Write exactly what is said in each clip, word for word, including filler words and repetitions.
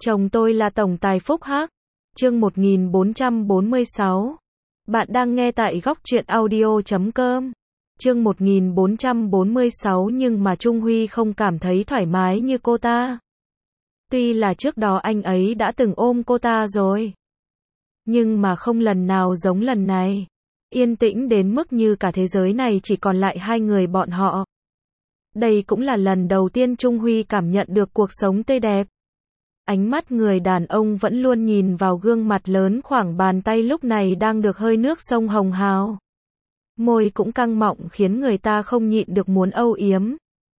Chồng tôi là tổng tài Phúc Hắc. Chương một nghìn bốn trăm bốn mươi sáu. Bạn đang nghe tại góc truyện audio chấm com. Chương một nghìn bốn trăm bốn mươi sáu nhưng mà Trung Huy không cảm thấy thoải mái như cô ta. Tuy là trước đó anh ấy đã từng ôm cô ta rồi. Nhưng mà không lần nào giống lần này. Yên tĩnh đến mức như cả thế giới này chỉ còn lại hai người bọn họ. Đây cũng là lần đầu tiên Trung Huy cảm nhận được cuộc sống tươi đẹp. Ánh mắt người đàn ông vẫn luôn nhìn vào gương mặt lớn khoảng bàn tay lúc này đang được hơi nước sông hồng hào. Môi cũng căng mọng khiến người ta không nhịn được muốn âu yếm.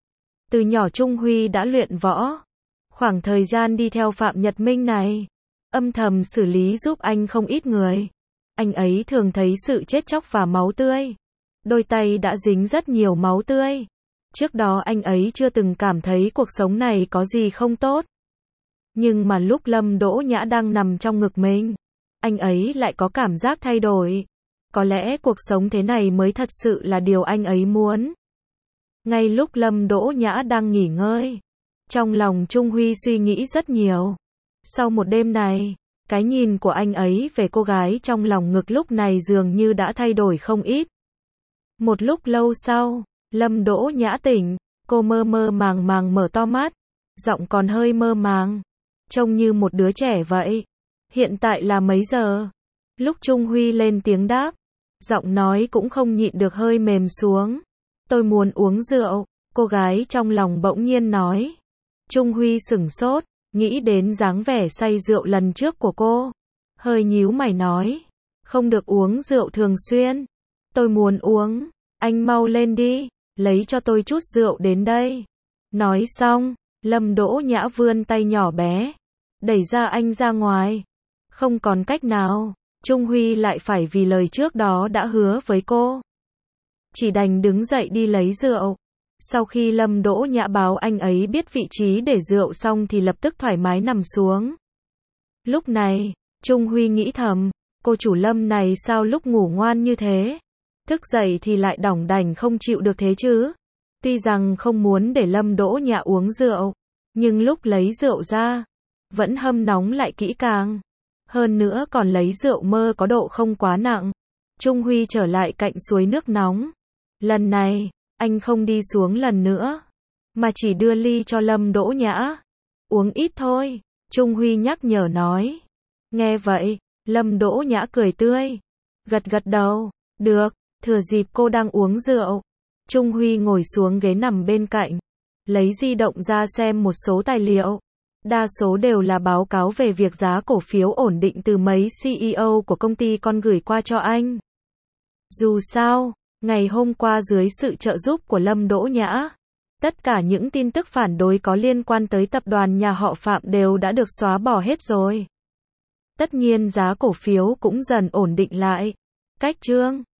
Từ nhỏ Trung Huy đã luyện võ. Khoảng thời gian đi theo Phạm Nhật Minh này, âm thầm xử lý giúp anh không ít người. Anh ấy thường thấy sự chết chóc và máu tươi. Đôi tay đã dính rất nhiều máu tươi. Trước đó anh ấy chưa từng cảm thấy cuộc sống này có gì không tốt. Nhưng mà lúc Lâm Đỗ Nhã đang nằm trong ngực mình, anh ấy lại có cảm giác thay đổi. Có lẽ cuộc sống thế này mới thật sự là điều anh ấy muốn. Ngay lúc Lâm Đỗ Nhã đang nghỉ ngơi, trong lòng Trung Huy suy nghĩ rất nhiều. Sau một đêm này, cái nhìn của anh ấy về cô gái trong lòng ngực lúc này dường như đã thay đổi không ít. Một lúc lâu sau, Lâm Đỗ Nhã tỉnh, cô mơ mơ màng màng mở to mắt, giọng còn hơi mơ màng, trông như một đứa trẻ vậy. Hiện tại là mấy giờ? Lúc Trung Huy lên tiếng đáp, giọng nói cũng không nhịn được hơi mềm xuống. Tôi muốn uống rượu, cô gái trong lòng bỗng nhiên nói. Trung Huy sửng sốt, nghĩ đến dáng vẻ say rượu lần trước của cô. Hơi nhíu mày nói, không được uống rượu thường xuyên. Tôi muốn uống, anh mau lên đi, lấy cho tôi chút rượu đến đây. Nói xong, Lâm Đỗ Nhã vươn tay nhỏ bé, đẩy ra anh ra ngoài. Không còn cách nào, Trung Huy lại phải vì lời trước đó đã hứa với cô. Chỉ đành đứng dậy đi lấy rượu. Sau khi Lâm Đỗ Nhã báo anh ấy biết vị trí để rượu xong thì lập tức thoải mái nằm xuống. Lúc này, Trung Huy nghĩ thầm, cô chủ Lâm này sao lúc ngủ ngoan như thế? Thức dậy thì lại đỏng đảnh không chịu được thế chứ? Tuy rằng không muốn để Lâm Đỗ Nhã uống rượu, nhưng lúc lấy rượu ra, vẫn hâm nóng lại kỹ càng. Hơn nữa còn lấy rượu mơ có độ không quá nặng. Trung Huy trở lại cạnh suối nước nóng. Lần này, anh không đi xuống lần nữa, mà chỉ đưa ly cho Lâm Đỗ Nhã. Uống ít thôi, Trung Huy nhắc nhở nói. Nghe vậy, Lâm Đỗ Nhã cười tươi, gật gật đầu, được, thừa dịp cô đang uống rượu. Trung Huy ngồi xuống ghế nằm bên cạnh, lấy di động ra xem một số tài liệu. Đa số đều là báo cáo về việc giá cổ phiếu ổn định từ mấy xê e ô của công ty con gửi qua cho anh. Dù sao, ngày hôm qua dưới sự trợ giúp của Lâm Đỗ Nhã, tất cả những tin tức phản đối có liên quan tới tập đoàn nhà họ Phạm đều đã được xóa bỏ hết rồi. Tất nhiên giá cổ phiếu cũng dần ổn định lại. Cách chương